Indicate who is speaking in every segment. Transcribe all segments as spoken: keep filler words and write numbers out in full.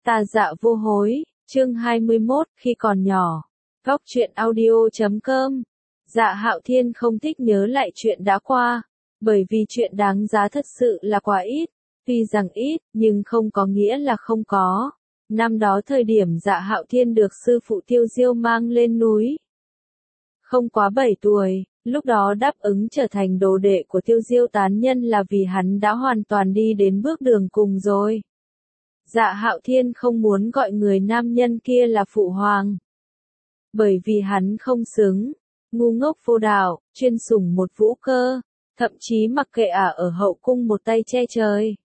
Speaker 1: Ta dạ vô hối, chương hai mươi mốt, khi còn nhỏ. Góc truyện audio chấm com. Dạ Hạo Thiên không thích nhớ lại chuyện đã qua, bởi vì chuyện đáng giá thật sự là quá ít. Tuy rằng ít, nhưng không có nghĩa là không có. Năm đó thời điểm Dạ Hạo Thiên được sư phụ Tiêu Diêu mang lên núi. Không quá bảy tuổi, lúc đó đáp ứng trở thành đồ đệ của Tiêu Diêu tán nhân là vì hắn đã hoàn toàn đi đến bước đường cùng rồi. Dạ Hạo Thiên không muốn gọi người nam nhân kia là phụ hoàng. Bởi vì hắn không xứng, ngu ngốc vô đạo, chuyên sủng một vũ cơ, thậm chí mặc kệ ả ở hậu cung một tay che trời.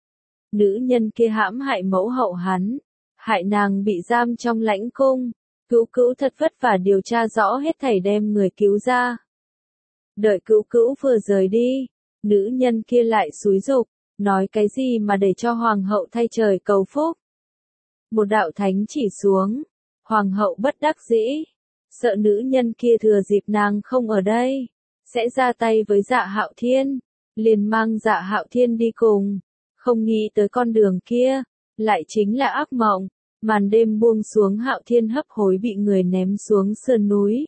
Speaker 1: Nữ nhân kia hãm hại mẫu hậu hắn, hại nàng bị giam trong lãnh cung, Cữu Cữu thật vất vả điều tra rõ hết thảy đem người cứu ra. Đợi Cữu Cữu vừa rời đi, nữ nhân kia lại xúi giục, nói cái gì mà để cho hoàng hậu thay trời cầu phúc. Một đạo thánh chỉ xuống, hoàng hậu bất đắc dĩ, sợ nữ nhân kia thừa dịp nàng không ở đây, sẽ ra tay với Dạ Hạo Thiên, liền mang Dạ Hạo Thiên đi cùng, không nghĩ tới con đường kia, lại chính là ác mộng, màn đêm buông xuống Hạo Thiên hấp hối bị người ném xuống sườn núi.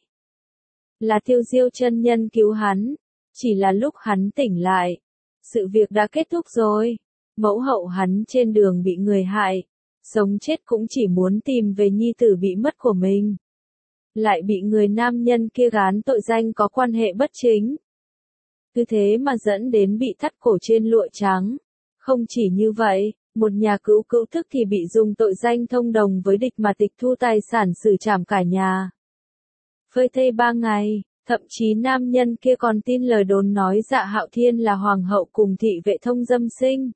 Speaker 1: Là Tiêu Diêu chân nhân cứu hắn, chỉ là lúc hắn tỉnh lại, sự việc đã kết thúc rồi, mẫu hậu hắn trên đường bị người hại, sống chết cũng chỉ muốn tìm về nhi tử bị mất của mình. Lại bị người nam nhân kia gán tội danh có quan hệ bất chính. Cứ thế mà dẫn đến bị thắt cổ trên lụa trắng. Không chỉ như vậy, một nhà Cữu Cữu thức thì bị dùng tội danh thông đồng với địch mà tịch thu tài sản xử trảm cả nhà. Phơi thây ba ngày, thậm chí nam nhân kia còn tin lời đồn nói Dạ Hạo Thiên là hoàng hậu cùng thị vệ thông dâm sinh.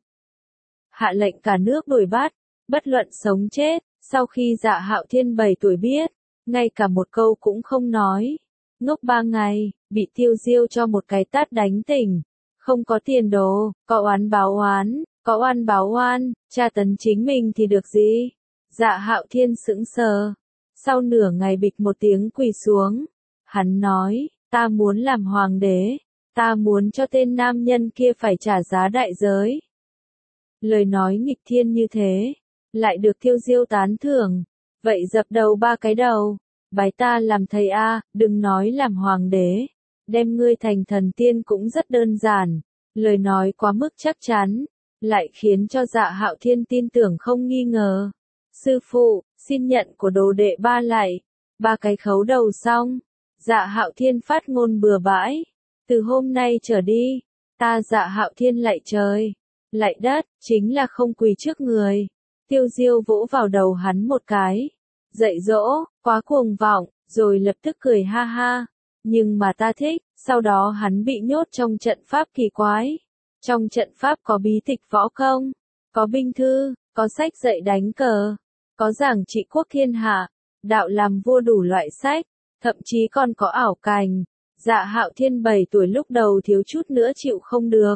Speaker 1: Hạ lệnh cả nước đuổi bắt, bất luận sống chết, sau khi Dạ Hạo Thiên bảy tuổi biết, ngay cả một câu cũng không nói. Ngốc ba ngày, bị Tiêu Diêu cho một cái tát đánh tỉnh. Không có tiền đồ, có oán báo oán, có oan báo oan, tra tấn chính mình thì được gì? Dạ Hạo Thiên sững sờ. Sau nửa ngày bịch một tiếng quỳ xuống. Hắn nói, ta muốn làm hoàng đế, ta muốn cho tên nam nhân kia phải trả giá đại giới. Lời nói nghịch thiên như thế, lại được Tiêu Diêu tán thưởng. Vậy dập đầu ba cái đầu, bái ta làm thầy a, đừng nói làm hoàng đế, đem ngươi thành thần tiên cũng rất đơn giản. Lời nói quá mức chắc chắn, lại khiến cho Dạ Hạo Thiên tin tưởng không nghi ngờ. Sư phụ, xin nhận của đồ đệ ba lại, ba cái khấu đầu xong. Dạ Hạo Thiên phát ngôn bừa bãi, từ hôm nay trở đi, ta Dạ Hạo Thiên lạy trời, lạy đất, chính là không quỳ trước người. Tiêu Diêu vỗ vào đầu hắn một cái, dạy dỗ, quá cuồng vọng, rồi lập tức cười ha ha. Nhưng mà ta thích, sau đó hắn bị nhốt trong trận pháp kỳ quái. Trong trận pháp có bí tịch võ công, có binh thư, có sách dạy đánh cờ, có giảng trị quốc thiên hạ, đạo làm vua đủ loại sách, thậm chí còn có ảo cảnh. Dạ Hạo Thiên bảy tuổi lúc đầu thiếu chút nữa chịu không được.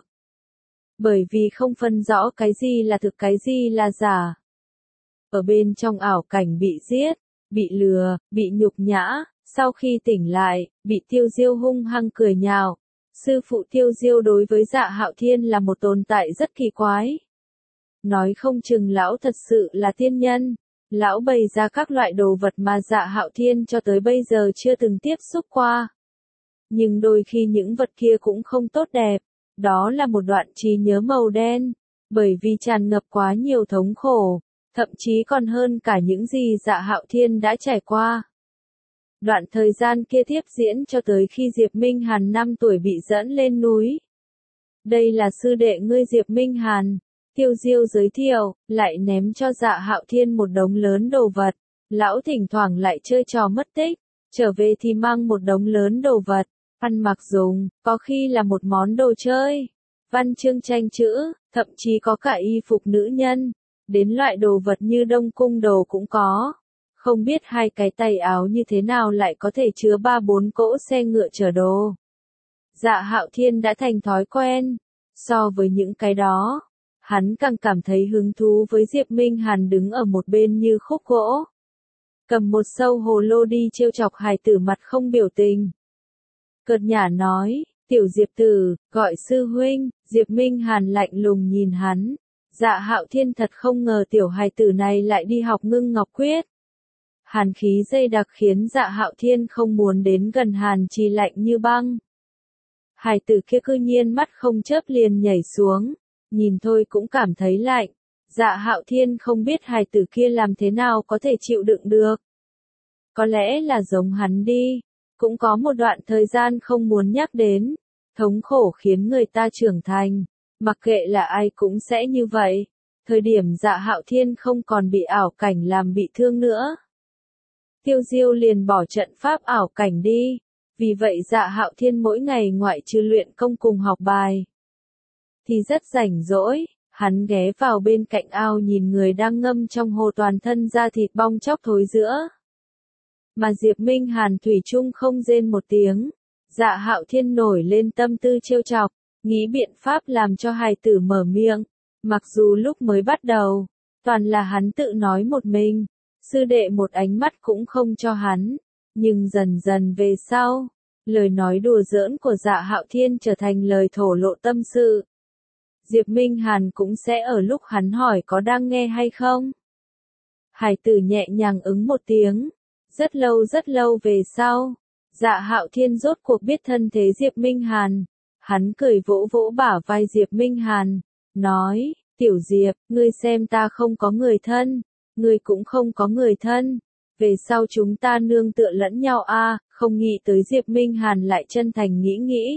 Speaker 1: Bởi vì không phân rõ cái gì là thực cái gì là giả. Ở bên trong ảo cảnh bị giết, bị lừa, bị nhục nhã, sau khi tỉnh lại, bị Tiêu Diêu hung hăng cười nhạo. Sư phụ Tiêu Diêu đối với Dạ Hạo Thiên là một tồn tại rất kỳ quái. Nói không chừng lão thật sự là tiên nhân, lão bày ra các loại đồ vật mà Dạ Hạo Thiên cho tới bây giờ chưa từng tiếp xúc qua. Nhưng đôi khi những vật kia cũng không tốt đẹp, đó là một đoạn trí nhớ màu đen, bởi vì tràn ngập quá nhiều thống khổ, thậm chí còn hơn cả những gì Dạ Hạo Thiên đã trải qua. Đoạn thời gian kia tiếp diễn cho tới khi Diệp Minh Hàn năm tuổi bị dẫn lên núi. Đây là sư đệ ngươi Diệp Minh Hàn, Tiêu Diêu giới thiệu, lại ném cho Dạ Hạo Thiên một đống lớn đồ vật. Lão thỉnh thoảng lại chơi trò mất tích, trở về thì mang một đống lớn đồ vật, ăn mặc dùng, có khi là một món đồ chơi, văn chương tranh chữ, thậm chí có cả y phục nữ nhân, đến loại đồ vật như đông cung đồ cũng có. Không biết hai cái tay áo như thế nào lại có thể chứa ba bốn cỗ xe ngựa chở đồ. Dạ Hạo Thiên đã thành thói quen. So với những cái đó, hắn càng cảm thấy hứng thú với Diệp Minh Hàn đứng ở một bên như khúc gỗ. Cầm một sâu hồ lô đi trêu chọc hài tử mặt không biểu tình. Cợt nhả nói, tiểu Diệp tử, gọi sư huynh. Diệp Minh Hàn lạnh lùng nhìn hắn. Dạ Hạo Thiên thật không ngờ tiểu hài tử này lại đi học ngưng ngọc quyết. Hàn khí dày đặc khiến Dạ Hạo Thiên không muốn đến gần Hàn Trì lạnh như băng. Hài tử kia cư nhiên mắt không chớp liền nhảy xuống, nhìn thôi cũng cảm thấy lạnh. Dạ Hạo Thiên không biết hài tử kia làm thế nào có thể chịu đựng được. Có lẽ là giống hắn đi, cũng có một đoạn thời gian không muốn nhắc đến, thống khổ khiến người ta trưởng thành, mặc kệ là ai cũng sẽ như vậy. Thời điểm Dạ Hạo Thiên không còn bị ảo cảnh làm bị thương nữa, Tiêu Diêu liền bỏ trận pháp ảo cảnh đi, vì vậy Dạ Hạo Thiên mỗi ngày ngoại trừ luyện công cùng học bài, thì rất rảnh rỗi, hắn ghé vào bên cạnh ao nhìn người đang ngâm trong hồ toàn thân da thịt bong chóc thối rữa. Mà Diệp Minh Hàn thủy chung không rên một tiếng. Dạ Hạo Thiên nổi lên tâm tư trêu chọc, nghĩ biện pháp làm cho hài tử mở miệng. Mặc dù lúc mới bắt đầu, toàn là hắn tự nói một mình, sư đệ một ánh mắt cũng không cho hắn. Nhưng dần dần về sau, lời nói đùa giỡn của Dạ Hạo Thiên trở thành lời thổ lộ tâm sự. Diệp Minh Hàn cũng sẽ ở lúc hắn hỏi có đang nghe hay không. Hải tử nhẹ nhàng ứng một tiếng. Rất lâu rất lâu về sau, Dạ Hạo Thiên rốt cuộc biết thân thế Diệp Minh Hàn. Hắn cười vỗ vỗ bả vai Diệp Minh Hàn, nói, tiểu Diệp, ngươi xem ta không có người thân, ngươi cũng không có người thân. Về sau chúng ta nương tựa lẫn nhau a. Không nghĩ tới Diệp Minh Hàn lại chân thành nghĩ nghĩ.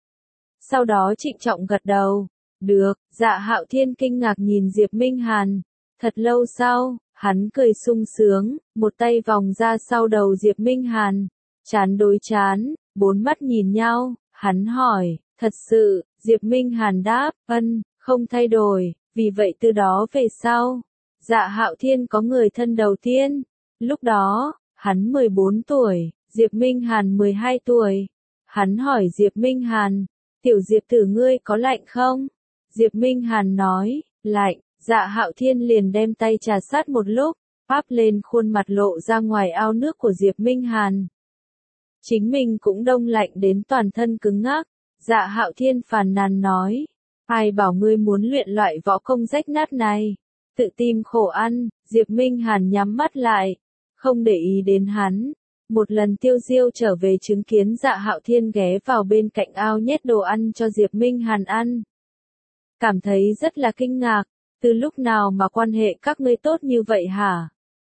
Speaker 1: Sau đó trịnh trọng gật đầu. Được, Dạ Hạo Thiên kinh ngạc nhìn Diệp Minh Hàn. Thật lâu sau, hắn cười sung sướng, một tay vòng ra sau đầu Diệp Minh Hàn. Chán đối chán, bốn mắt nhìn nhau, hắn hỏi, thật sự, Diệp Minh Hàn đáp, ân, không thay đổi, vì vậy từ đó về sau, Dạ Hạo Thiên có người thân đầu tiên. Lúc đó, hắn mười bốn tuổi, Diệp Minh Hàn mười hai tuổi. Hắn hỏi Diệp Minh Hàn, tiểu Diệp tử ngươi có lạnh không? Diệp Minh Hàn nói, lạnh. Dạ Hạo Thiên liền đem tay trà sát một lúc, áp lên khuôn mặt lộ ra ngoài ao nước của Diệp Minh Hàn. Chính mình cũng đông lạnh đến toàn thân cứng ngắc. Dạ Hạo Thiên phàn nàn nói, ai bảo ngươi muốn luyện loại võ công rách nát này, tự tìm khổ ăn. Diệp Minh Hàn nhắm mắt lại, không để ý đến hắn. Một lần Tiêu Diêu trở về chứng kiến Dạ Hạo Thiên ghé vào bên cạnh ao nhét đồ ăn cho Diệp Minh Hàn ăn. Cảm thấy rất là kinh ngạc, từ lúc nào mà quan hệ các ngươi tốt như vậy hả?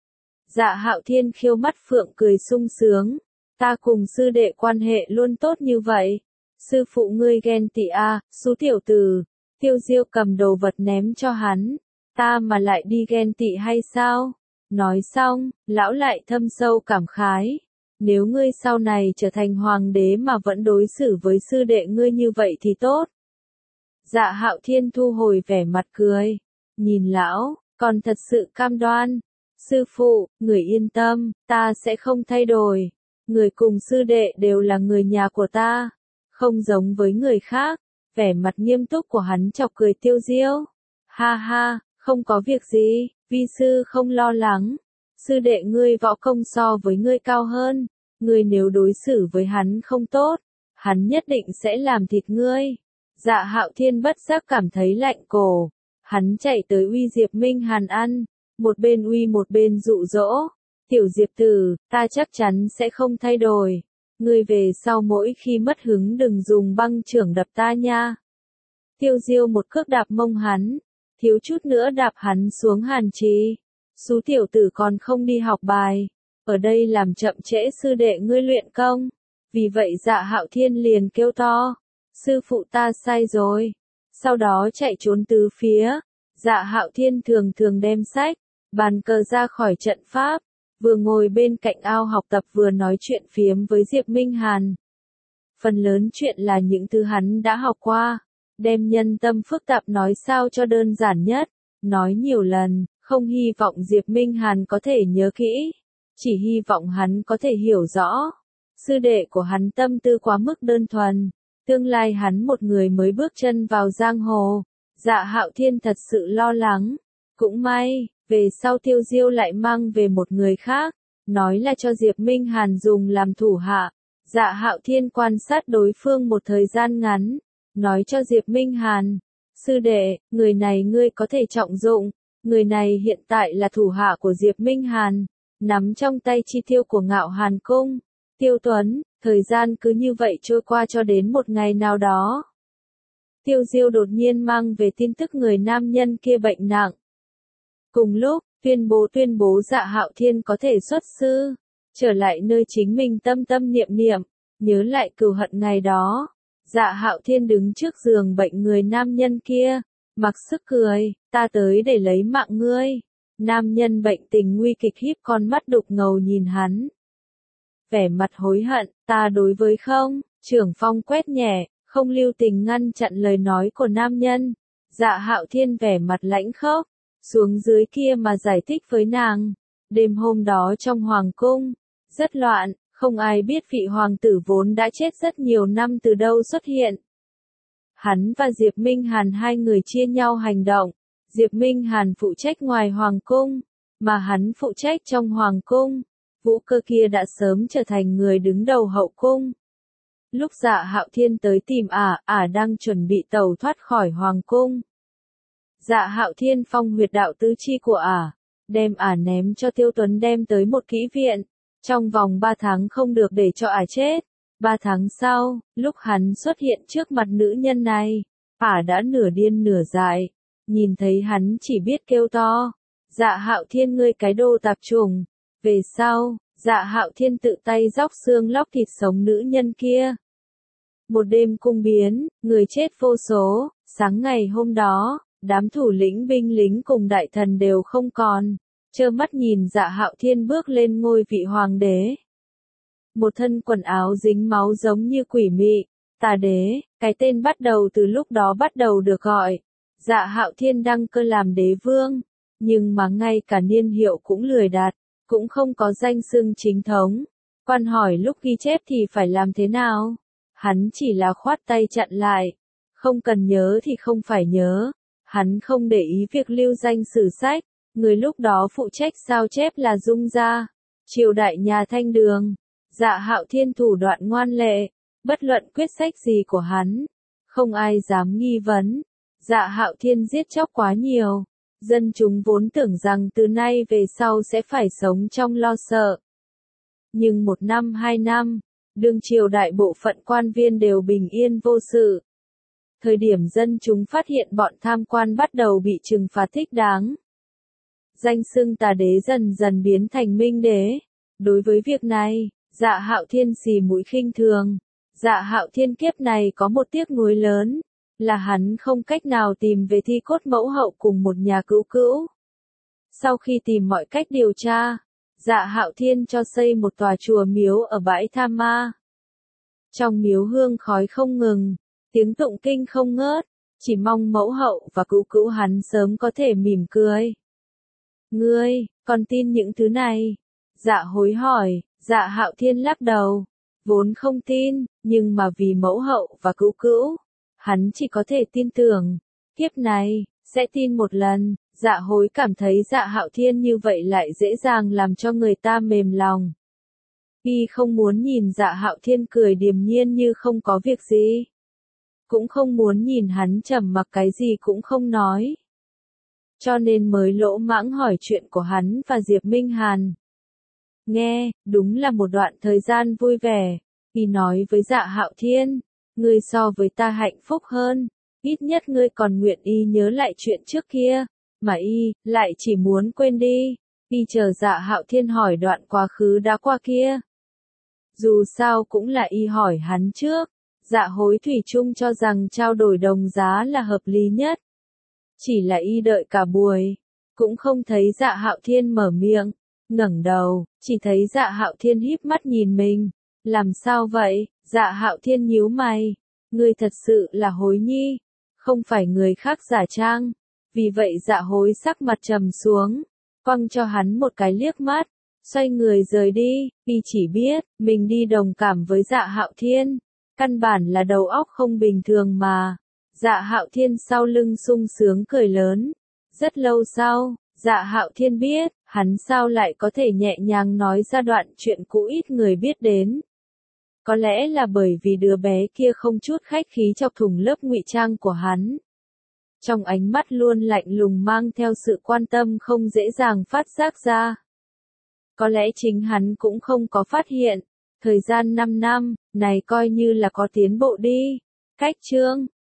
Speaker 1: Dạ Hạo Thiên khiêu mắt phượng cười sung sướng, ta cùng sư đệ quan hệ luôn tốt như vậy. Sư phụ ngươi ghen tị a, xú tiểu tử. Tiêu Diêu cầm đồ vật ném cho hắn, ta mà lại đi ghen tị hay sao? Nói xong, lão lại thâm sâu cảm khái. Nếu ngươi sau này trở thành hoàng đế mà vẫn đối xử với sư đệ ngươi như vậy thì tốt. Dạ Hạo Thiên thu hồi vẻ mặt cười, nhìn lão, còn thật sự cam đoan. Sư phụ, người yên tâm, ta sẽ không thay đổi. Người cùng sư đệ đều là người nhà của ta, không giống với người khác. Vẻ mặt nghiêm túc của hắn chọc cười Tiêu Diêu. Ha ha, không có việc gì, vi sư không lo lắng. Sư đệ ngươi võ công so với ngươi cao hơn, ngươi nếu đối xử với hắn không tốt, hắn nhất định sẽ làm thịt ngươi. Dạ Hạo Thiên bất giác cảm thấy lạnh cổ, hắn chạy tới uy Diệp Minh Hàn ăn, một bên uy một bên dụ dỗ, tiểu Diệp tử, ta chắc chắn sẽ không thay đổi, ngươi về sau mỗi khi mất hứng đừng dùng băng chưởng đập ta nha. Tiêu Diêu một cước đạp mông hắn, thiếu chút nữa đạp hắn xuống Hàn Trì. Xú tiểu tử còn không đi học bài, ở đây làm chậm trễ sư đệ ngươi luyện công. Vì vậy Dạ Hạo Thiên liền kêu to, sư phụ ta sai rồi. Sau đó chạy trốn tứ phía. Dạ Hạo Thiên thường thường đem sách, bàn cờ ra khỏi trận pháp, vừa ngồi bên cạnh ao học tập vừa nói chuyện phiếm với Diệp Minh Hàn. Phần lớn chuyện là những thứ hắn đã học qua, đem nhân tâm phức tạp nói sao cho đơn giản nhất, nói nhiều lần, không hy vọng Diệp Minh Hàn có thể nhớ kỹ, chỉ hy vọng hắn có thể hiểu rõ. Sư đệ của hắn tâm tư quá mức đơn thuần, tương lai hắn một người mới bước chân vào giang hồ. Dạ Hạo Thiên thật sự lo lắng, cũng may, về sau Tiêu Diêu lại mang về một người khác, nói là cho Diệp Minh Hàn dùng làm thủ hạ. Dạ Hạo Thiên quan sát đối phương một thời gian ngắn, nói cho Diệp Minh Hàn, Sư đệ, người này ngươi có thể trọng dụng, người này hiện tại là thủ hạ của Diệp Minh Hàn, nắm trong tay chi tiêu của Ngạo Hàn Cung. Tiêu Tuấn, thời gian cứ như vậy trôi qua cho đến một ngày nào đó. Tiêu Diêu đột nhiên mang về tin tức người nam nhân kia bệnh nặng. Cùng lúc, tuyên bố tuyên bố Dạ Hạo Thiên có thể xuất sư, trở lại nơi chính mình tâm tâm niệm niệm, nhớ lại cừu hận ngày đó. Dạ Hạo Thiên đứng trước giường bệnh người nam nhân kia, mặc sức cười, ta tới để lấy mạng ngươi. Nam nhân bệnh tình nguy kịch híp con mắt đục ngầu nhìn hắn. Vẻ mặt hối hận, ta đối với không, Trưởng Phong quét nhẹ, không lưu tình ngăn chặn lời nói của nam nhân. Dạ Hạo Thiên vẻ mặt lãnh khốc, xuống dưới kia mà giải thích với nàng. Đêm hôm đó trong hoàng cung, rất loạn, không ai biết vị hoàng tử vốn đã chết rất nhiều năm từ đâu xuất hiện. Hắn và Diệp Minh Hàn hai người chia nhau hành động, Diệp Minh Hàn phụ trách ngoài hoàng cung, mà hắn phụ trách trong hoàng cung. Vũ Cơ kia đã sớm trở thành người đứng đầu hậu cung. Lúc Dạ Hạo Thiên tới tìm ả, ả đang chuẩn bị tẩu thoát khỏi hoàng cung. Dạ Hạo Thiên phong huyệt đạo tứ chi của ả, đem ả ném cho Tiêu Tuấn đem tới một kỹ viện. Trong vòng ba tháng không được để cho ả chết. Ba tháng sau, lúc hắn xuất hiện trước mặt nữ nhân này, ả đã nửa điên nửa dại. Nhìn thấy hắn chỉ biết kêu to. Dạ Hạo Thiên ngươi cái đồ tạp chủng. Về sau, Dạ Hạo Thiên tự tay róc xương lóc thịt sống nữ nhân kia. Một đêm cung biến, người chết vô số. Sáng ngày hôm đó, đám thủ lĩnh binh lính cùng đại thần đều không còn. Trơ mắt nhìn Dạ Hạo Thiên bước lên ngôi vị hoàng đế. Một thân quần áo dính máu giống như quỷ mị, tà đế, cái tên bắt đầu từ lúc đó bắt đầu được gọi. Dạ Hạo Thiên đăng cơ làm đế vương, nhưng mà ngay cả niên hiệu cũng lười đạt, cũng không có danh xưng chính thống. Quan hỏi lúc ghi chép thì phải làm thế nào? Hắn chỉ là khoát tay chặn lại. Không cần nhớ thì không phải nhớ. Hắn không để ý việc lưu danh sử sách. Người lúc đó phụ trách sao chép là Dung Gia, triều đại nhà Thanh Đường. Dạ Hạo Thiên thủ đoạn ngoan lệ, bất luận quyết sách gì của hắn, không ai dám nghi vấn. Dạ Hạo Thiên giết chóc quá nhiều, dân chúng vốn tưởng rằng từ nay về sau sẽ phải sống trong lo sợ. Nhưng một năm hai năm, đương triều đại bộ phận quan viên đều bình yên vô sự. Thời điểm dân chúng phát hiện bọn tham quan bắt đầu bị trừng phạt thích đáng. Danh xưng tà đế dần dần biến thành minh đế. Đối với việc này, Dạ Hạo Thiên xì mũi khinh thường. Dạ Hạo Thiên kiếp này có một tiếc nuối lớn, là hắn không cách nào tìm về thi cốt mẫu hậu cùng một nhà cữu cữu. Sau khi tìm mọi cách điều tra, Dạ Hạo Thiên cho xây một tòa chùa miếu ở bãi Tha Ma. Trong miếu hương khói không ngừng, tiếng tụng kinh không ngớt, chỉ mong mẫu hậu và cữu cữu hắn sớm có thể mỉm cười. Ngươi, còn tin những thứ này? Dạ hối hỏi. Dạ Hạo Thiên lắc đầu, vốn không tin, nhưng mà vì mẫu hậu và cữu cữu, hắn chỉ có thể tin tưởng. Kiếp này, sẽ tin một lần. Dạ hối cảm thấy Dạ Hạo Thiên như vậy lại dễ dàng làm cho người ta mềm lòng. Y không muốn nhìn Dạ Hạo Thiên cười điềm nhiên như không có việc gì. Cũng không muốn nhìn hắn trầm mặc cái gì cũng không nói. Cho nên mới lỗ mãng hỏi chuyện của hắn và Diệp Minh Hàn. Nghe, đúng là một đoạn thời gian vui vẻ. Y nói với Dạ Hạo Thiên, ngươi so với ta hạnh phúc hơn, ít nhất ngươi còn nguyện y nhớ lại chuyện trước kia, mà y lại chỉ muốn quên đi. Y chờ Dạ Hạo Thiên hỏi đoạn quá khứ đã qua kia. Dù sao cũng là y hỏi hắn trước. Dạ hối thủy chung cho rằng trao đổi đồng giá là hợp lý nhất. Chỉ là y đợi cả buổi, cũng không thấy Dạ Hạo Thiên mở miệng. Ngẩng đầu, chỉ thấy Dạ Hạo Thiên híp mắt nhìn mình. Làm sao vậy? Dạ Hạo Thiên nhíu mày. Ngươi thật sự là hối nhi, không phải người khác giả trang. Vì vậy Dạ hối sắc mặt trầm xuống, quăng cho hắn một cái liếc mắt, xoay người rời đi. Y chỉ biết, mình đi đồng cảm với Dạ Hạo Thiên. Căn bản là đầu óc không bình thường mà. Dạ Hạo Thiên sau lưng sung sướng cười lớn. Rất lâu sau, Dạ Hạo Thiên biết, hắn sao lại có thể nhẹ nhàng nói ra đoạn chuyện cũ ít người biết đến. Có lẽ là bởi vì đứa bé kia không chút khách khí chọc thủng lớp ngụy trang của hắn. trong ánh mắt luôn lạnh lùng mang theo sự quan tâm không dễ dàng phát giác ra. Có lẽ chính hắn cũng không có phát hiện, thời gian năm năm, này coi như là có tiến bộ đi. Cách chương